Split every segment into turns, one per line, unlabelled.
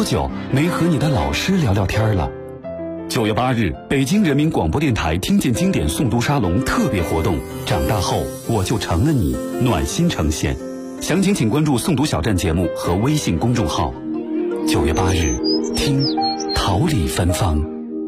多久没和你的老师聊聊天了？9月8日，北京人民广播电台听见经典诵读沙龙特别活动，长大后我就成了你，暖心呈现。详情请关注诵读小站节目和微信公众号。9月8日，听桃李芬芳。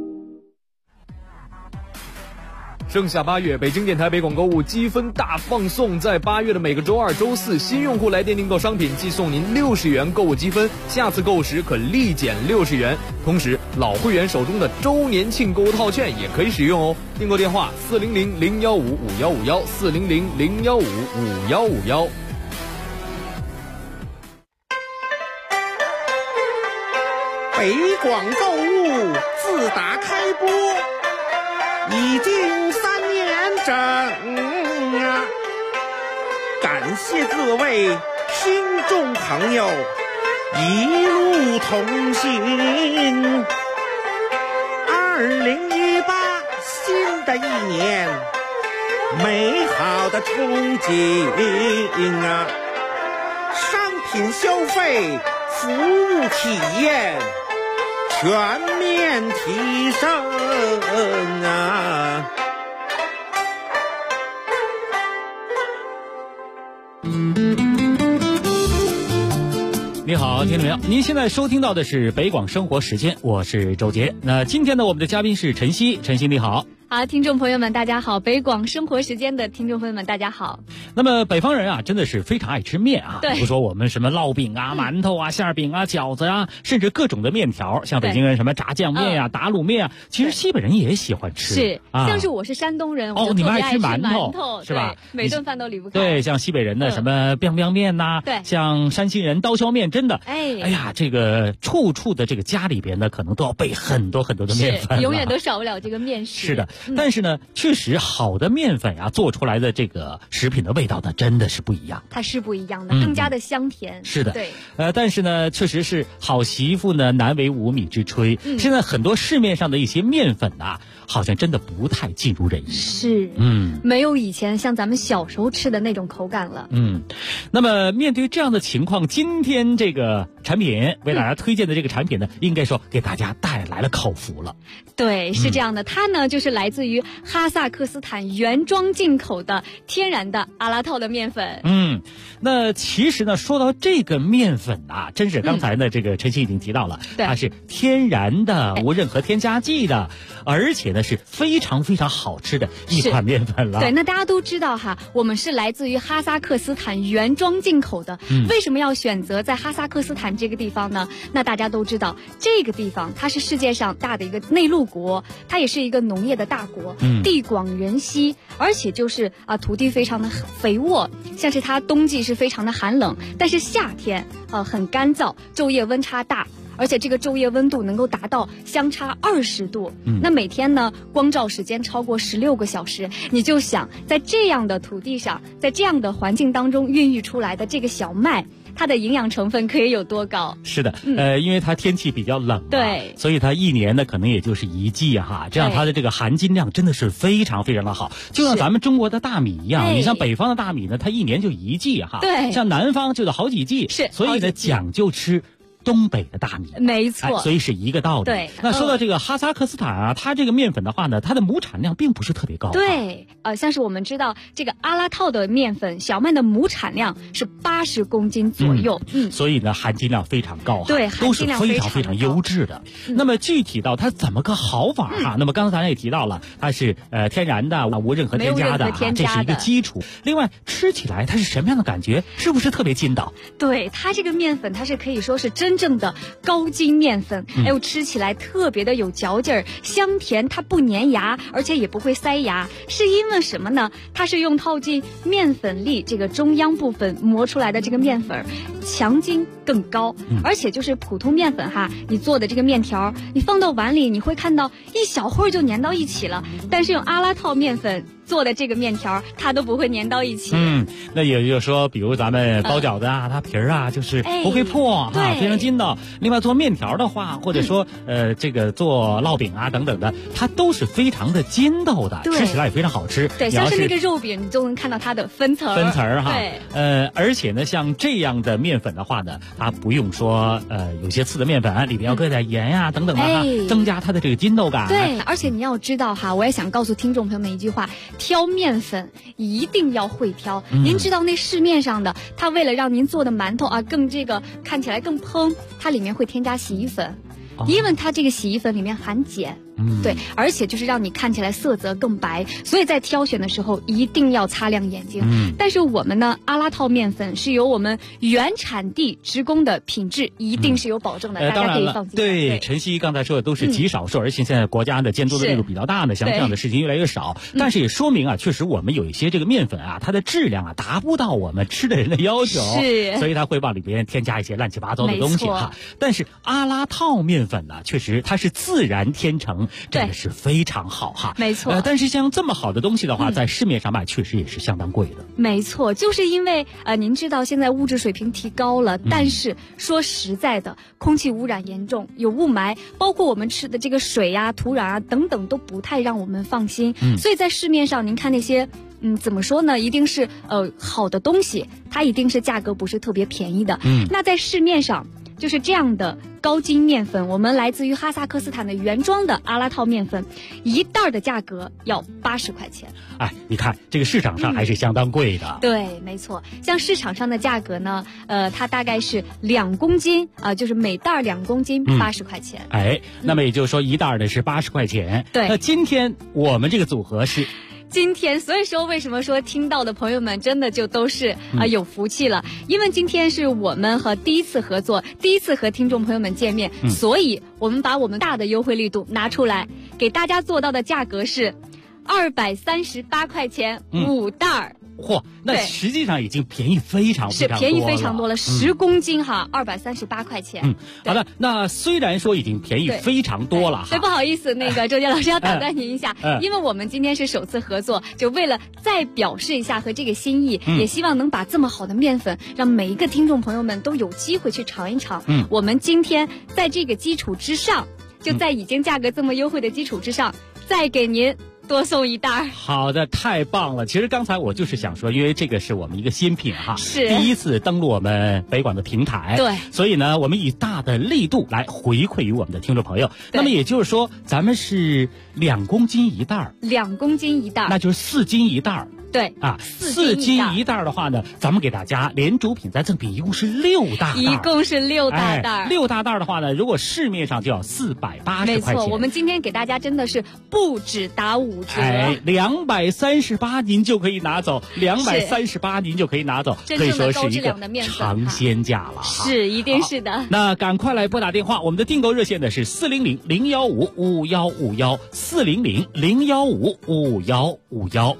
盛夏8月，北京电台北广购物积分大放送，在8月的每个周二、周四，新用户来电订购商品即送您60元购物积分，下次购物时可立减60元。同时，老会员手中的周年庆购物套券也可以使用哦。订购电话400-015-5151，400-015-5151。
北广购物自打开播已经3年整啊！感谢各位听众朋友一路同行。2018新的一年，美好的憧憬啊！商品消费，服务体验全面提升啊！
你好，听众朋友，您现在收听到的是北广生活时间，我是周杰。那今天呢，我们的嘉宾是晨曦，晨曦你好。
好，听众朋友们大家好，北广生活时间的听众朋友们大家好。
那么北方人啊，真的是非常爱吃面啊，
对，
比如说我们什么烙饼啊、馒头啊、馅饼啊、饺子啊，甚至各种的面条，像北京人什么炸酱面呀、打卤面啊，其实西北人也喜欢吃。
是，像是我是山东人，
哦，你们爱吃
馒
头是吧？
每顿饭都离不开。
对，像西北人的什么 biang 面呐，
对，
像山西人刀削面，真的，
哎
呀，这个处处的这个家里边呢，可能都要备很多很多的面粉，
永远都少不了这个面食。
是的，但是呢，确实好的面粉啊，做出来的这个食品的味道呢，真的是不一样。
它是不一样的，更加的香甜。
是的，
对。
但是呢，确实是好媳妇呢难为无米之炊。现在很多市面上的一些面粉啊，好像真的不太尽如人意。
是，没有以前像咱们小时候吃的那种口感了。
那么面对这样的情况，今天这个产品为大家推荐的这个产品呢，应该说给大家带来了口福了。
对，是这样的，它呢就是来自于哈萨克斯坦原装进口的天然的阿拉套的面粉。
那其实呢，说到这个面粉啊，真是刚才呢这个晨曦已经提到了，它是天然的，无任何添加剂的，而且呢是非常非常好吃的一款面粉了。
对，那大家都知道哈，我们是来自于哈萨克斯坦原装进口的。为什么要选择在哈萨克斯坦这个地方呢？那大家都知道，这个地方它是世界上大的一个内陆国，它也是一个农业的大国，地广人稀，而且就是土地非常的肥沃，像是它冬季是非常的寒冷，但是夏天很干燥，昼夜温差大，而且这个昼夜温度能够达到相差20度。那每天呢光照时间超过16个小时，你就想在这样的土地上，在这样的环境当中孕育出来的这个小麦，它的营养成分可以有多高？
是的，因为它天气比较冷，
对，
所以它一年呢可能也就是一季哈，这样它的这个含金量真的是非常非常的好，就像咱们中国的大米一样，你像北方的大米呢，它一年就一季哈，
对，
像南方就得好几季，
是，
所以呢讲究吃东北的大米，
没错，
所以是一个道理。
对，
那说到这个哈萨克斯坦啊，它这个面粉的话呢，它的亩产量并不是特别高。
对，像是我们知道这个阿拉套的面粉，小麦的亩产量是80公斤左右，
所以呢含金量非常高，
对，
都是非常非常优质的。那么具体到它怎么个好法哈？那么刚才咱也提到了，它是天然的，无任何添加的，这是一个基础。另外吃起来它是什么样的感觉？是不是特别筋道？
对，它这个面粉它是可以说是真正的高筋面粉，吃起来特别的有嚼劲儿，香甜，它不粘牙，而且也不会塞牙。是因为什么呢？它是用套进面粉粒这个中央部分磨出来的这个面粉，强筋更高，而且就是普通面粉哈，你做的这个面条，你放到碗里，你会看到一小会儿就粘到一起了，但是用阿拉套面粉做的这个面条，它都不会粘到一起。
那也就是说，比如咱们包饺子啊，它皮儿啊，就是不会破哈，非常筋道。另外做面条的话，或者说这个做烙饼啊等等的，它都是非常的筋道的，吃起来也非常好吃。
对，像是那个肉饼，你就能看到它的分层
哈。对，而且呢，像这样的面面粉的话呢，它不用说有些次的面粉里边要搁点盐呀等等的增加它的这个筋道感。
对，而且你要知道哈，我也想告诉听众朋友们一句话：挑面粉一定要会挑。您知道那市面上的，它为了让您做的馒头更这个看起来更蓬，它里面会添加洗衣粉，因为它这个洗衣粉里面含碱。对，而且就是让你看起来色泽更白，所以在挑选的时候一定要擦亮眼睛。但是我们呢，阿拉套面粉是由我们原产地直供的，品质一定是有保证的，大家可以放心。
对，晨曦刚才说的都是极少数，而且现在国家的监督的力度比较大呢，像这样的事情越来越少。但是也说明确实我们有一些这个面粉它的质量达不到我们吃的人的要求，所以它会往里边添加一些乱七八糟的东西但是阿拉套面粉呢，确实它是自然天成。真的是非常好
没错。
但是像这么好的东西的话，在市面上卖确实也是相当贵的。
没错，就是因为您知道现在物质水平提高了，但是说实在的，空气污染严重，有雾霾，包括我们吃的这个水土壤等等都不太让我们放心。所以在市面上您看那些怎么说呢，一定是好的东西，它一定是价格不是特别便宜的。那在市面上就是这样的高筋面粉，我们来自于哈萨克斯坦的原装的阿拉套面粉，一袋的价格要80块钱。
你看这个市场上还是相当贵的。
对，没错。像市场上的价格呢，它大概是2公斤就是每袋2公斤80块钱。
那么也就是说一袋的是80块钱。
对。
那今天我们这个组合是。
今天，所以说为什么说听到的朋友们真的就都是有福气了，因为今天是我们第一次合作，第一次和听众朋友们见面，所以我们把我们大的优惠力度拿出来，给大家做到的价格是238块钱5袋。
那实际上已经便宜非常多了，
是便宜非常多了，10公斤238块钱。
好的，那虽然说已经便宜非常多了
所以不好意思，那个周杰老师要打断您一下，因为我们今天是首次合作，就为了再表示一下和这个心意，也希望能把这么好的面粉让每一个听众朋友们都有机会去尝一尝。我们今天在这个基础之上，就在已经价格这么优惠的基础之上，再给您多送一袋。
好的，太棒了。其实刚才我就是想说，因为这个是我们一个新品
是
第一次登陆我们北广的平台，
对，
所以呢，我们以大的力度来回馈于我们的听众朋友。那么也就是说，咱们是2公斤一袋
，2公斤一袋，
那就是4斤一袋。
对
4斤一袋的话呢，咱们给大家连主品再赠品，一共是6大袋，
一共是6大袋。
6大袋的话呢，如果市面上就要480块钱。
没错，我们今天给大家真的是不止打5折
，238您就可以拿走，238您就可以拿走，可以说是一个尝鲜价了。
是，一定是的。
那赶快来拨打电话，我们的订购热线呢是400-015-5151，400-015-5151。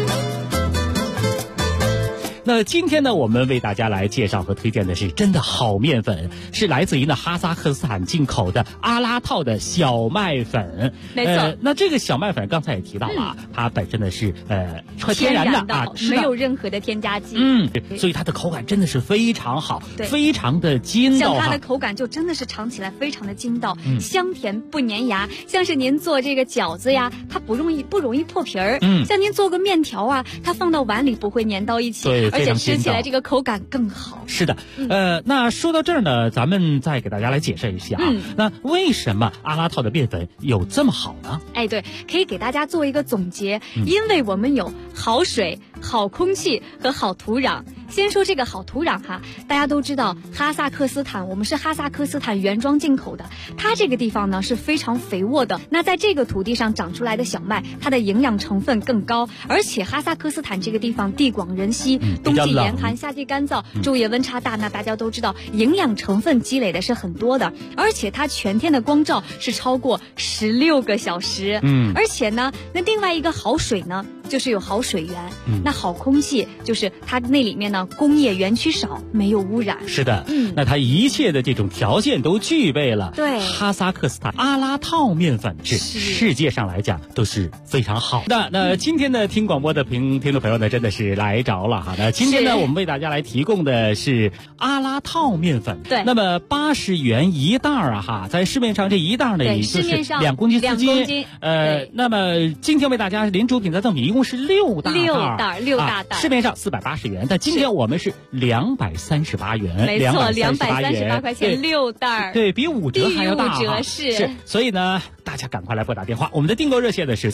那今天呢，我们为大家来介绍和推荐的是真的好面粉，是来自于哈萨克斯坦进口的阿拉套的小麦粉。
没错。
那这个小麦粉刚才也提到了，它本身呢是天然的
没有任何的添加剂。
所以它的口感真的是非常好，非常的筋道。
像它的口感就真的是尝起来非常的筋道，香甜不粘牙。像是您做这个饺子呀，它不容易破皮儿。像您做个面条它放到碗里不会粘到一起。
对。
而且吃起来这个口感更好。
是的，那说到这儿呢，咱们再给大家来解释一下那为什么阿拉套的面粉有这么好呢？
对，可以给大家做一个总结，因为我们有好水、好空气和好土壤。先说这个好土壤大家都知道哈萨克斯坦，我们是哈萨克斯坦原装进口的，它这个地方呢是非常肥沃的。那在这个土地上长出来的小麦，它的营养成分更高，而且哈萨克斯坦这个地方地广人稀，冬季严寒，夏季干燥，昼夜温差大，那大家都知道营养成分积累的是很多的，而且它全天的光照是超过16个小时。而且呢，那另外一个好水呢，就是有好水源，那好空气就是它那里面呢工业园区少，没有污染。
是的，那它一切的这种条件都具备了。
对，
哈萨克斯坦阿拉套面粉是世界上来讲都是非常好的。那今天呢，听广播的听众朋友呢，真的是来着了那今天呢，我们为大家来提供的是阿拉套面粉。
对，
那么80元一袋在市面上这一袋呢，也就是2公斤4斤。那么今天为大家连主品再赠品，一共共是6大袋
，6大袋，
市面上480元，但今天我们是238元，
没错，238块钱6袋，
对比5折还要大，
低于5折是，
所以呢，大家赶快来拨打电话，我们的订购热线呢是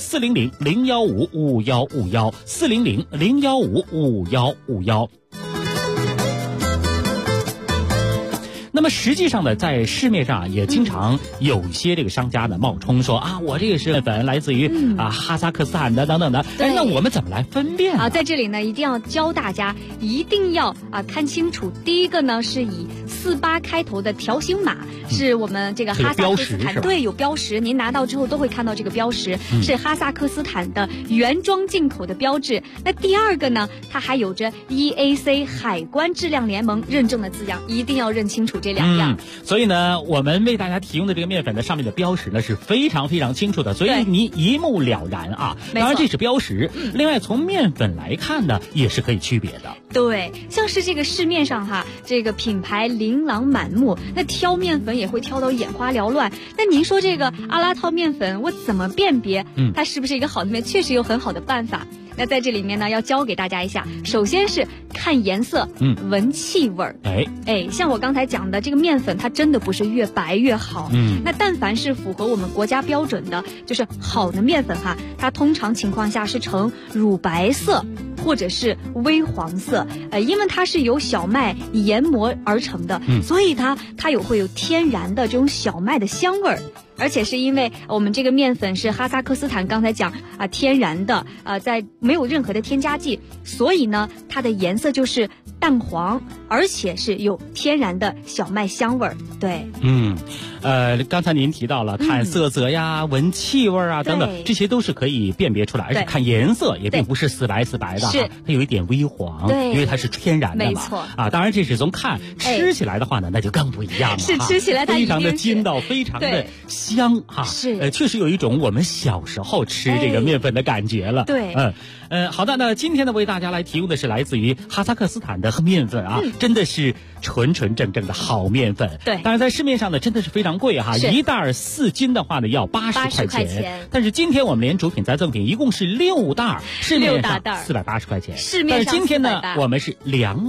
400-015-5151，400-015-5151。那么实际上呢，在市面上也经常有一些这个商家呢冒充说啊，我这个是面粉来自于哈萨克斯坦的等等的。那我们怎么来分辨啊？
在这里呢，一定要教大家，一定要看清楚。第一个呢，是以48开头的条形码，是我们这个哈萨克斯坦，对，有标识，您拿到之后都会看到这个标识，是哈萨克斯坦的原装进口的标志。那第二个呢，它还有着 EAC 海关质量联盟认证的字样，一定要认清楚这2样。
所以呢，我们为大家提供的这个面粉的上面的标识呢是非常非常清楚的，所以你一目了然啊。当然这是标识，另外从面粉来看呢，也是可以区别的。
对，像是这个市面上这个品牌琳琅满目，那挑面粉也会挑到眼花缭乱。那您说这个阿拉套面粉，我怎么辨别它是不是一个好的面？确实有很好的办法。那在这里面呢，要教给大家一下，首先是看颜色，闻气味儿。像我刚才讲的这个面粉，它真的不是越白越好。那但凡是符合我们国家标准的，就是好的面粉它通常情况下是呈乳白色或者是微黄色，因为它是由小麦研磨而成的，所以它会有天然的这种小麦的香味儿。而且是因为我们这个面粉是哈萨克斯坦刚才讲天然的，在没有任何的添加剂，所以呢它的颜色就是淡黄，而且是有天然的小麦香味儿。对，
刚才您提到了看色泽呀、闻气味啊等等，这些都是可以辨别出来，而且看颜色也并不是死白的它有一点微黄，因为它是天然的嘛。
没错
当然这是从看，吃起来的话呢，那就更不一样了。
是吃起来它
非常的筋道，非常的香
是
确实有一种我们小时候吃这个面粉的感觉了。
对，
好的，那今天呢为大家来提供的是来自于哈萨克斯坦的面粉真的是纯纯正正的好面粉。
对，
当然在市面上呢真的是非常贵一袋4斤的话呢要80块钱，但是今天我们连主品再赠品一共是6袋，市面上480块钱，
市面上
但是今天呢我们是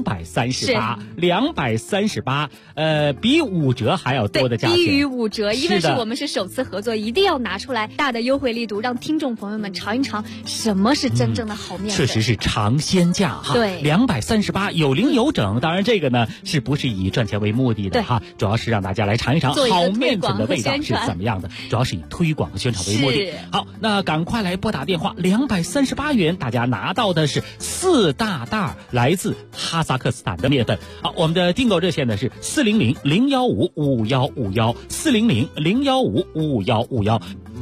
238，比5折还要多的价钱，
低于5折，因为是我们是首次合作，一定要拿出来大的优惠力度，让听众朋友们尝一尝什么是真正的好面粉。
确实是尝鲜价
对
，238有零有整。当然这个呢是不是以赚钱为目的的主要是让大家来尝一尝好面粉的味道是怎么样的，主要是以推广和宣传为目的。好，那赶快来拨打电话，238元大家拿到的是4大袋来自哈萨克斯坦的面粉。好，我们的订购热线呢是400-015-5151，400-015-5151。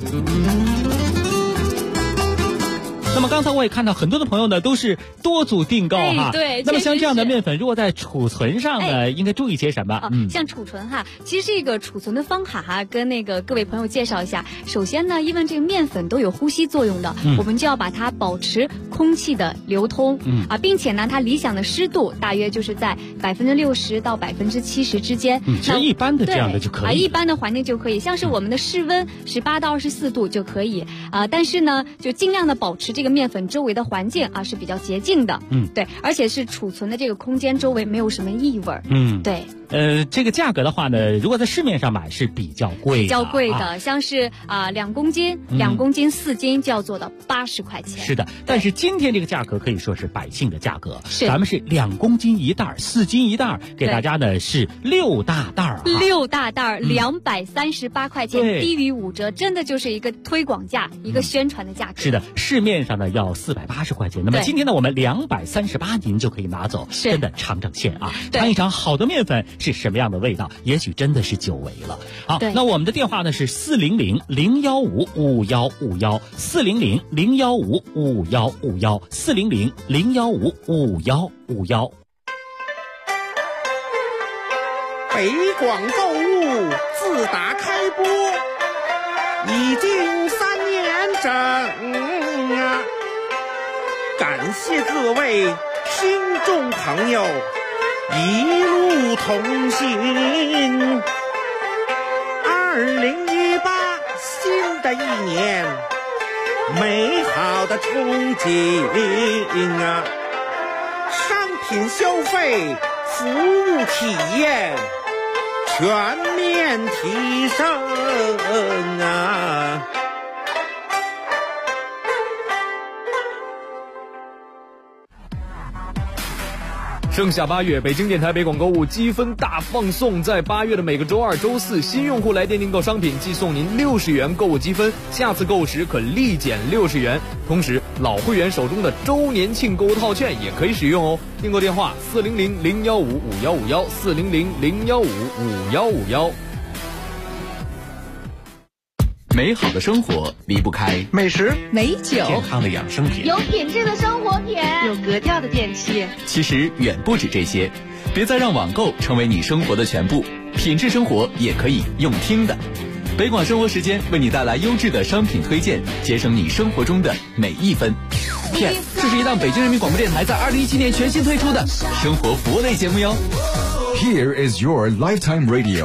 那么刚才我也看到很多的朋友呢都是多组订购
对。
那么像这样的面粉，如果在储存上呢，应该注意些什么？
像储存其实这个储存的方法跟各位朋友介绍一下。首先呢，因为这个面粉都有呼吸作用的，我们就要把它保持空气的流通，并且呢，它理想的湿度大约就是在60%到70%之间。
其实一般的这样的就可以，
一般的环境就可以，像是我们的室温18到24度就可以但是呢，就尽量的保持这个面粉周围的环境是比较洁净的，对，而且是储存的这个空间周围没有什么异味，对。
这个价格的话呢，如果在市面上买是比较贵的，
像是2公斤、2公斤4斤就要做到80块钱。
是的，但是今天这个价格可以说是百姓的价格，
咱
们是2公斤1袋，4斤1袋，给大家呢是6大袋
，6大袋238块钱，低于5折，真的就是一个推广价，一个宣传的价格。
是的，市面上呢要480块钱，那么今天呢我们238您就可以拿走，真的尝尝鲜尝一尝好的面粉是什么样的味道，也许真的是久违了。好，那我们的电话呢是400-015-5151，400-015-5151，400-015-5151。
北广购物自打开播已经3年整感谢各位听众朋友一路同行。2018新的一年， 美好的憧憬啊！商品消费、服务体验全面提升啊！
盛夏8月，北京电台北广购物积分大放送，在8月的每个周二、周四，新用户来电订购商品，即送您60元购物积分，下次购物时可立减60元。同时，老会员手中的周年庆购物套券也可以使用哦。订购电话：400-015-5151，400-015-5151。
美好的生活离不开
美食、
美酒、
健康的养生品，
有品质的生活品，
有格调的电器。
其实远不止这些，别再让网购成为你生活的全部，品质生活也可以用听的。北广生活时间为你带来优质的商品推荐，节省你生活中的每一分。Yes， 这是一档北京人民广播电台在2017年全新推出的生活服务类节目哟。
Here is your lifetime radio。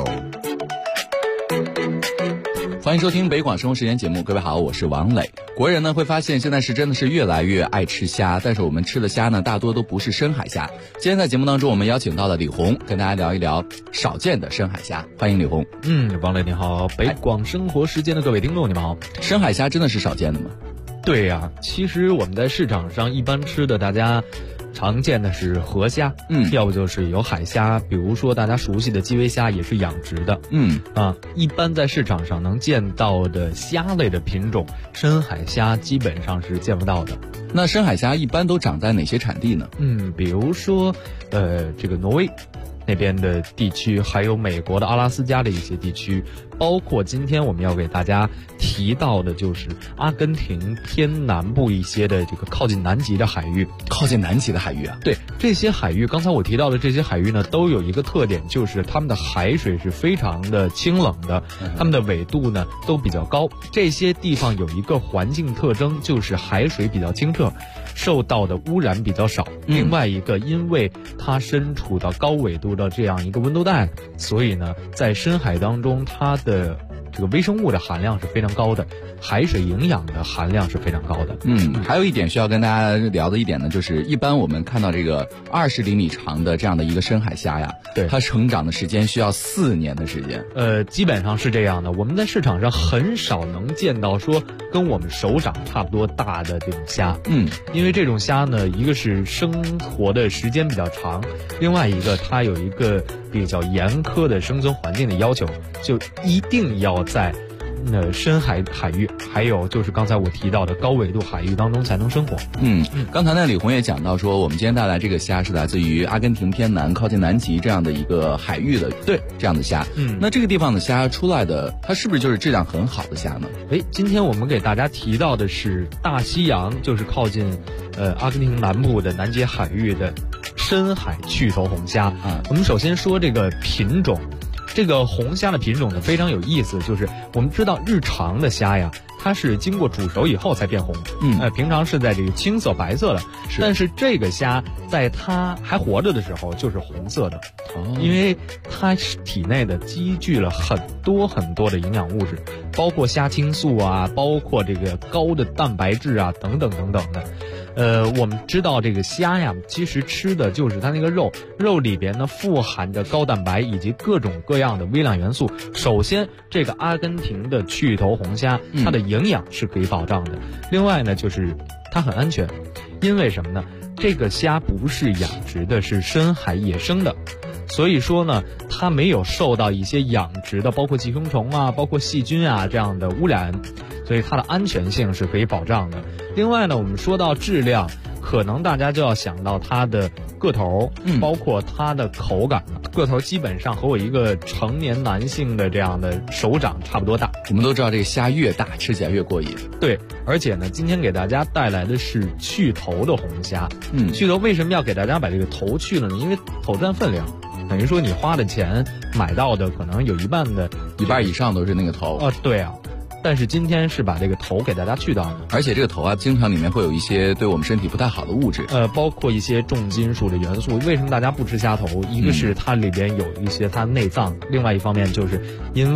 欢迎收听北广生活时间节目，各位好，我是王磊。国人呢会发现现在是真的是越来越爱吃虾，但是我们吃的虾呢大多都不是深海虾。今天在节目当中我们邀请到了李红，跟大家聊一聊少见的深海虾。欢迎李红。
王磊你好，北广生活时间的各位听众你们好。
深海虾真的是少见的吗？
对呀，其实我们在市场上一般吃的大家常见的是河虾，要不就是有海虾，比如说大家熟悉的基围虾也是养殖的，一般在市场上能见到的虾类的品种，深海虾基本上是见不到的。
那深海虾一般都长在哪些产地呢？
比如说这个挪威那边的地区，还有美国的阿拉斯加的一些地区，包括今天我们要给大家提到的就是阿根廷偏南部一些的这个靠近南极的海域。
靠近南极的海域啊？
对，这些海域刚才我提到的这些海域呢，都有一个特点，就是它们的海水是非常的清冷的，它们的纬度呢都比较高。这些地方有一个环境特征，就是海水比较清澈，受到的污染比较少。另外一个，因为它身处到高纬度的这样一个温度带，所以呢在深海当中它的这个微生物的含量是非常高的，海水营养的含量是非常高的。
还有一点需要跟大家聊的一点呢，就是一般我们看到这个20厘米长的这样的一个深海虾呀，对，它成长的时间需要4年的时间。
基本上是这样的。我们在市场上很少能见到说跟我们手掌差不多大的这种虾。因为这种虾呢，一个是生活的时间比较长，另外一个它有一个比较严苛的生存环境的要求，就一定要在深海域，还有就是刚才我提到的高纬度海域当中才能生活。
刚才呢李红也讲到说，我们今天带来这个虾是来自于阿根廷偏南靠近南极这样的一个海域的，对，这样的虾。那这个地方的虾出来的，它是不是就是质量很好的虾呢？
今天我们给大家提到的是大西洋，就是靠近阿根廷南部的南极海域的深海去头红虾。我们首先说这个品种。这个红虾的品种呢非常有意思，就是我们知道日常的虾呀，它是经过煮熟以后才变红，平常是在这个青色白色的，但是这个虾在它还活着的时候就是红色的，因为它体内的积聚了很多很多的营养物质，包括虾青素啊，包括这个高的蛋白质啊，等等等等的。我们知道这个虾呀，其实吃的就是它那个肉里边呢富含着高蛋白以及各种各样的微量元素。首先，这个阿根廷的去头红虾，它的营养是可以保障的。另外呢，就是它很安全，因为什么呢？这个虾不是养殖的，是深海野生的。所以说呢，它没有受到一些养殖的，包括寄生虫啊，包括细菌啊这样的污染，所以它的安全性是可以保障的。另外呢，我们说到质量，可能大家就要想到它的个头，包括它的口感了。个头基本上和我一个成年男性的这样的手掌差不多大。
我们都知道这个虾越大吃起来越过瘾。
对，而且呢，今天给大家带来的是去头的红虾。去头为什么要给大家把这个头去了呢？因为头占分量。等于说你花的钱买到的可能有一半
以上都是那个头。
对啊。但是今天是把这个头给大家去掉的，
而且这个头啊，经常里面会有一些对我们身体不太好的物质，
包括一些重金属的元素。为什么大家不吃虾头？一个是它里边有一些它内脏，另外一方面就是因为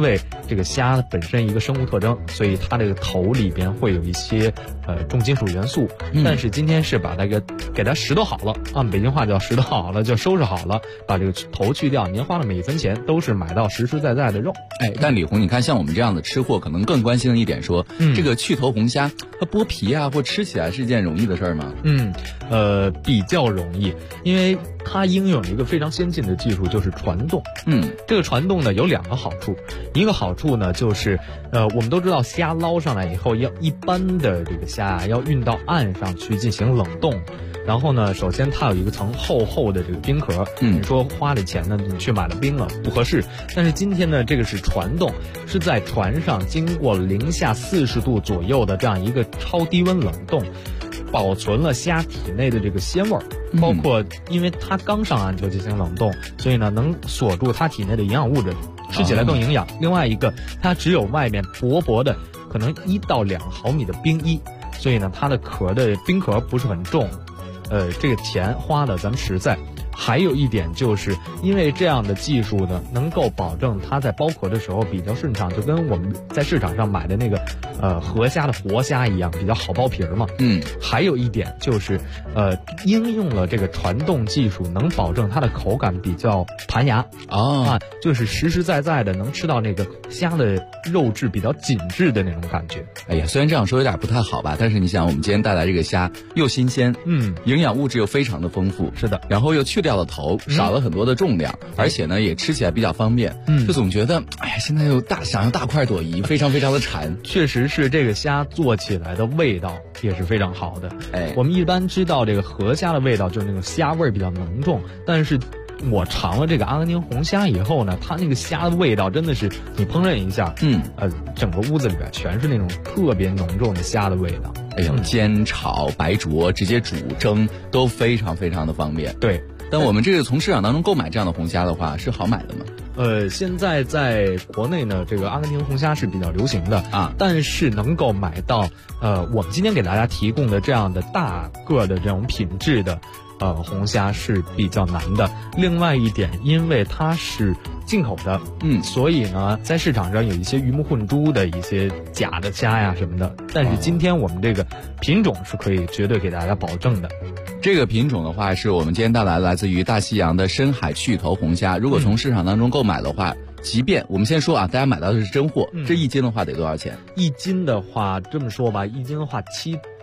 这个虾本身一个生物特征，所以它这个头里边会有一些重金属元素。但是今天是把那个给它拾掇好了，按北京话叫拾掇好了，就收拾好了，把这个头去掉。您花了每一分钱都是买到实实在在的肉。
但李红，你看像我们这样的吃货，可能更关心的一点说，这个去头红虾，它剥皮啊或吃起来是一件容易的事儿吗？
比较容易，因为它应用了一个非常先进的技术，就是传动。这个传动呢有2个好处，一个好处呢就是我们都知道虾捞上来以后，要一般的这个虾要运到岸上去进行冷冻。然后呢，首先它有一个层厚厚的这个冰壳，你说花了钱呢，你去买了冰了不合适。但是今天呢，这个是传动，是在船上经过零下40度左右的这样一个超低温冷冻，保存了虾体内的这个鲜味儿，包括因为它刚上岸就进行冷冻，所以呢能锁住它体内的营养物质，吃起来更营养。另外一个，它只有外面薄薄的可能1到2毫米的冰衣，所以呢它的冰壳不是很重。这个钱花的咱们实在。还有一点就是因为这样的技术呢，能够保证它在剥壳的时候比较顺畅，就跟我们在市场上买的那个河虾的活虾一样，比较好剥皮嘛。还有一点就是应用了这个传动技术，能保证它的口感比较弹牙就是实实在在的能吃到那个虾的肉质比较紧致的那种感觉。
哎呀，虽然这样说有点不太好吧，但是你想，我们今天带来这个虾又新鲜，营养物质又非常的丰富，
是的，
然后又去掉了头，少了很多的重量，而且呢也吃起来比较方便，就总觉得哎呀，现在又想要大快朵颐，非常非常的馋。
确实是这个虾做起来的味道也是非常好的。我们一般知道这个河虾的味道就是那种虾味比较浓重，但是我尝了这个阿根廷红虾以后呢，它那个虾的味道真的是你烹饪一下，整个屋子里边全是那种特别浓重的虾的味道。
哎呦，煎、炒、白灼、直接煮、蒸都非常非常的方便。
对，
但我们这个从市场当中购买这样的红虾的话，是好买的吗？
现在在国内呢，这个阿根廷红虾是比较流行的但是能够买到我们今天给大家提供的这样的大个的这种品质的红虾是比较难的。另外一点，因为它是进口的，所以呢，在市场上有一些鱼目混珠的一些假的虾呀什么的。但是今天我们这个品种是可以绝对给大家保证的。
这个品种的话，是我们今天带来自于大西洋的深海去头红虾。如果从市场当中购买的话，即便我们先说大家买到的是真货，这1斤的话得多少钱？
一斤的话，这么说吧，一斤的话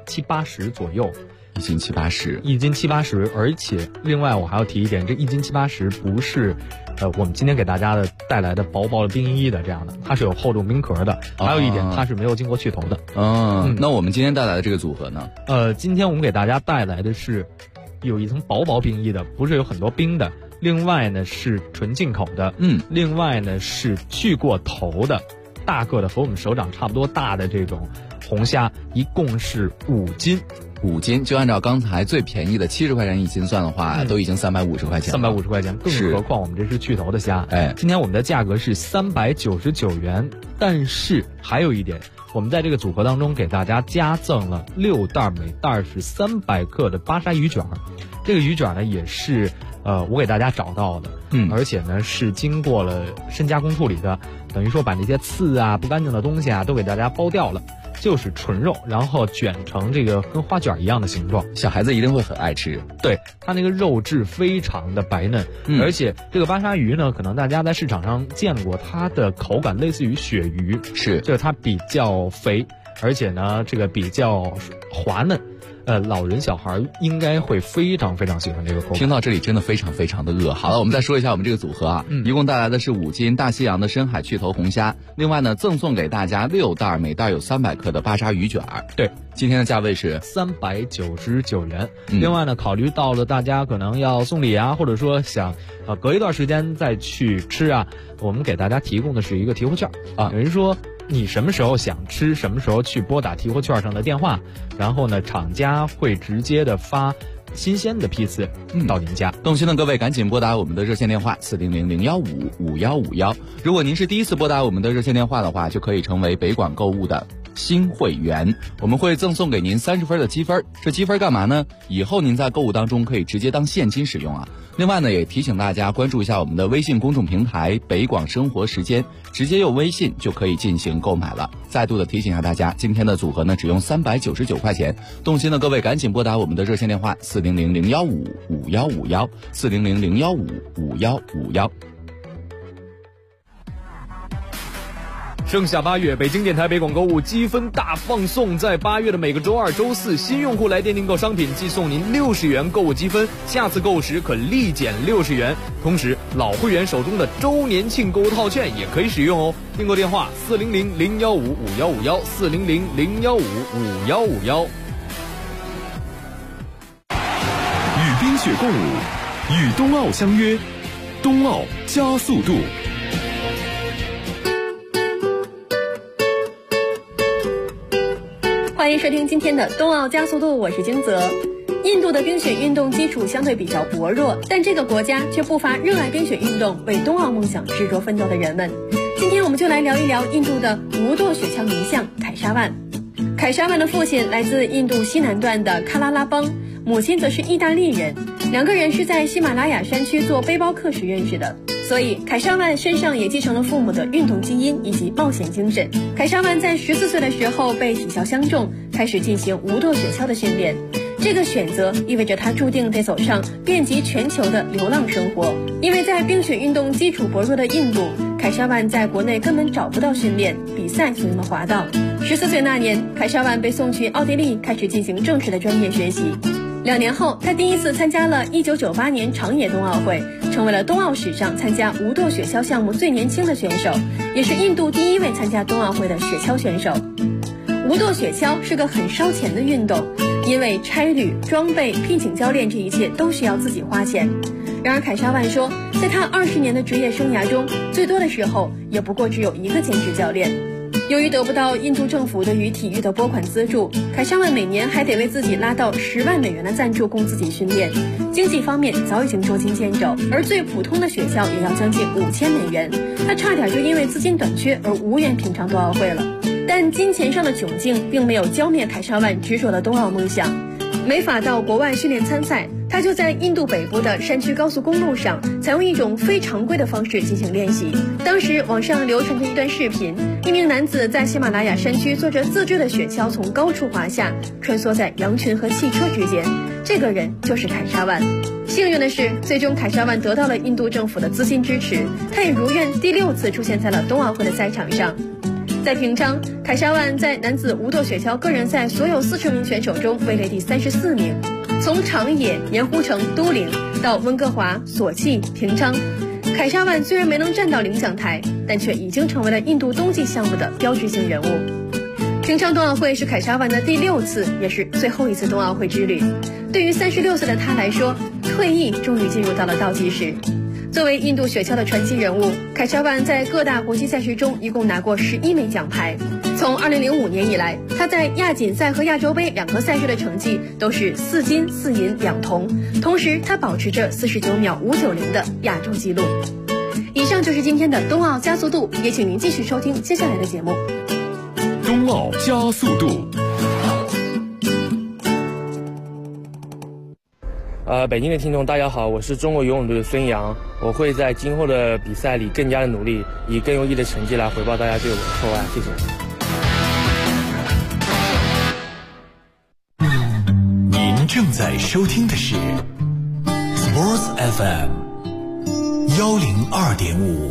780左右。
1斤780，
一斤780，而且另外我还要提一点，这1斤780不是我们今天给大家带来的薄薄的冰衣的这样的，它是有厚重冰壳的。还有一点，它是没有经过去头的。
那我们今天带来的这个组合呢？
今天我们给大家带来的是有一层薄冰衣的，不是有很多冰的。另外呢是纯进口的，另外呢是去过头的，大个的和我们手掌差不多大的这种红虾，一共是5斤。
5斤，就按照刚才最便宜的70块钱1斤算的话，都已经350块钱了。
350块钱，更何况我们这是去头的虾。今天我们的价格是399元，但是还有一点，我们在这个组合当中给大家加赠了6袋，每袋是300克的巴沙鱼卷。这个鱼卷呢也是我给大家找到的，而且呢是经过了深加工处理的，等于说把那些刺啊、不干净的东西啊都给大家剥掉了。就是纯肉，然后卷成这个跟花卷一样的形状，
小孩子一定会很爱吃。
对，它那个肉质非常的白嫩，而且这个巴沙鱼呢，可能大家在市场上见过，它的口感类似于鳕鱼，就是它比较肥，而且呢这个比较滑嫩。老人小孩应该会非常非常喜欢这个口感。
听到这里真的非常非常的饿。好了，我们再说一下我们这个组合一共带来的是5斤大西洋的深海去头红虾，另外呢赠送给大家6袋，每袋有300克的巴沙鱼卷。
对，
今天的价位是
399元。另外呢，考虑到了大家可能要送礼啊，或者说想隔一段时间再去吃啊，我们给大家提供的是一个提货券等于说你什么时候想吃，什么时候去拨打提货券上的电话，然后呢，厂家会直接的发新鲜的批次到您家。
动心的各位赶紧拨打我们的热线电话400-015-5151。如果您是第一次拨打我们的热线电话的话，就可以成为北广购物的新会员，我们会赠送给您30分的积分。这积分干嘛呢？以后您在购物当中可以直接当现金使用另外呢，也提醒大家关注一下我们的微信公众平台北广生活时间，直接用微信就可以进行购买了。再度的提醒一下大家，今天的组合呢只用399块钱，动心的各位赶紧拨打我们的热线电话400-015-5151，400-015-5151。
盛夏8月，北京电台北广购物积分大放送，在8月的每个周二、周四，新用户来电订购商品，即送您60元购物积分，下次购物时可立减60元。同时，老会员手中的周年庆购物套券也可以使用哦。订购电话400-015-5151，400-015-5151。
与冰雪共舞，与冬奥相约，冬奥加速度。
欢迎收听今天的冬奥加速度，我是金泽。印度的冰雪运动基础相对比较薄弱，但这个国家却不乏热爱冰雪运动、为冬奥梦想执着奋斗的人们。今天我们就来聊一聊印度的无舵雪橇名将凯沙万。凯沙万的父亲来自印度西南段的喀拉拉邦，母亲则是意大利人，两个人是在喜马拉雅山区做背包客时认识的。所以凯沙万身上也继承了父母的运动基因以及冒险精神。凯沙万在14岁的时候被体校相中，开始进行无舵雪橇的训练。这个选择意味着他注定得走上遍及全球的流浪生活，因为在冰雪运动基础薄弱的印度，凯沙万在国内根本找不到训练，比赛所用的滑道。14岁那年，凯沙万被送去奥地利，开始进行正式的专业学习。2年后，他第一次参加了1998年长野冬奥会，成为了冬奥史上参加无舵雪橇项目最年轻的选手，也是印度第一位参加冬奥会的雪橇选手。无舵雪橇是个很烧钱的运动，因为差旅、装备、聘请教练，这一切都需要自己花钱。然而凯沙万说，在他20年的职业生涯中，最多的时候也不过只有1个兼职教练。由于得不到印度政府对于体育的拨款资助，凯沙万每年还得为自己拉到10万美元的赞助供自己训练，经济方面早已经捉襟见肘，而最普通的雪橇也要将近5000美元，他差点就因为资金短缺而无缘品尝冬奥会了。但金钱上的窘境并没有浇灭凯沙万执着的冬奥梦想，没法到国外训练参赛，他就在印度北部的山区高速公路上采用一种非常规的方式进行练习。当时网上流传着一段视频，一名男子在喜马拉雅山区坐着自制的雪橇从高处滑下，穿梭在羊群和汽车之间，这个人就是凯沙万。幸运的是，最终凯沙万得到了印度政府的资金支持，他也如愿第6次出现在了冬奥会的赛场上。在平昌，凯沙万在男子无舵雪橇个人赛所有40名选手中位列第34名。从长野、盐湖城、都灵到温哥华、索契、平昌，凯沙万虽然没能站到领奖台，但却已经成为了印度冬季项目的标志性人物。平昌冬奥会是凯沙万的第6次，也是最后一次冬奥会之旅。对于36岁的他来说，退役终于进入到了倒计时。作为印度雪橇的传奇人物，凯沙万在各大国际赛事中一共拿过11枚奖牌。从2005年以来，他在亚锦赛和亚洲杯2个赛事的成绩都是4金4银2铜，同时他保持着49秒590的亚洲纪录。以上就是今天的冬奥加速度，也请您继续收听接下来的节目。
冬奥加速度。
北京的听众大家好，我是中国游泳队的孙杨，我会在今后的比赛里更加的努力，以更优异的成绩来回报大家对我的厚爱，谢谢。
您正在收听的是 Sports FM 102.5。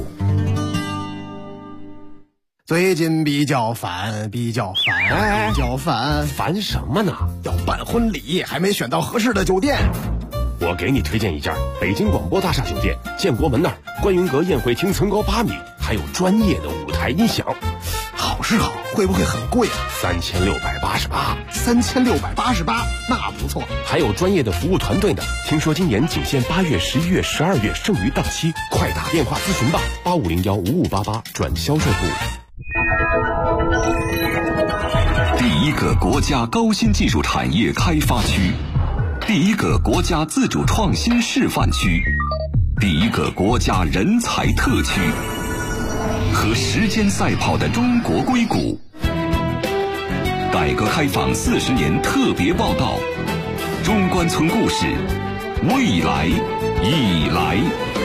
最近比较烦，
烦什么呢？
要办婚礼，还没选到合适的酒店。
我给你推荐一家北京广播大厦酒店，建国门那儿，观云阁宴会厅层高8米，还有专业的舞台音响。
好是好，会不会很贵啊？3688，那不错。
还有专业的服务团队呢。听说今年仅限8月、11月、12月，剩余档期，快打电话咨询吧，85015588转销售部。
第一个国家高新技术产业开发区，第一个国家自主创新示范区，第一个国家人才特区，和时间赛跑的中国硅谷。改革开放40年特别报道，中关村故事，未来
已来。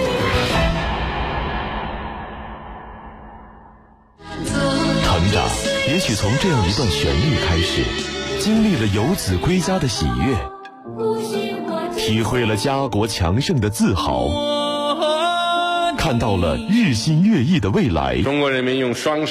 成长也许从这样一段旋律开始，经历了游子归家的喜悦，体会了家国强盛的自豪，看到了日新月异的未来。
中国人民用双手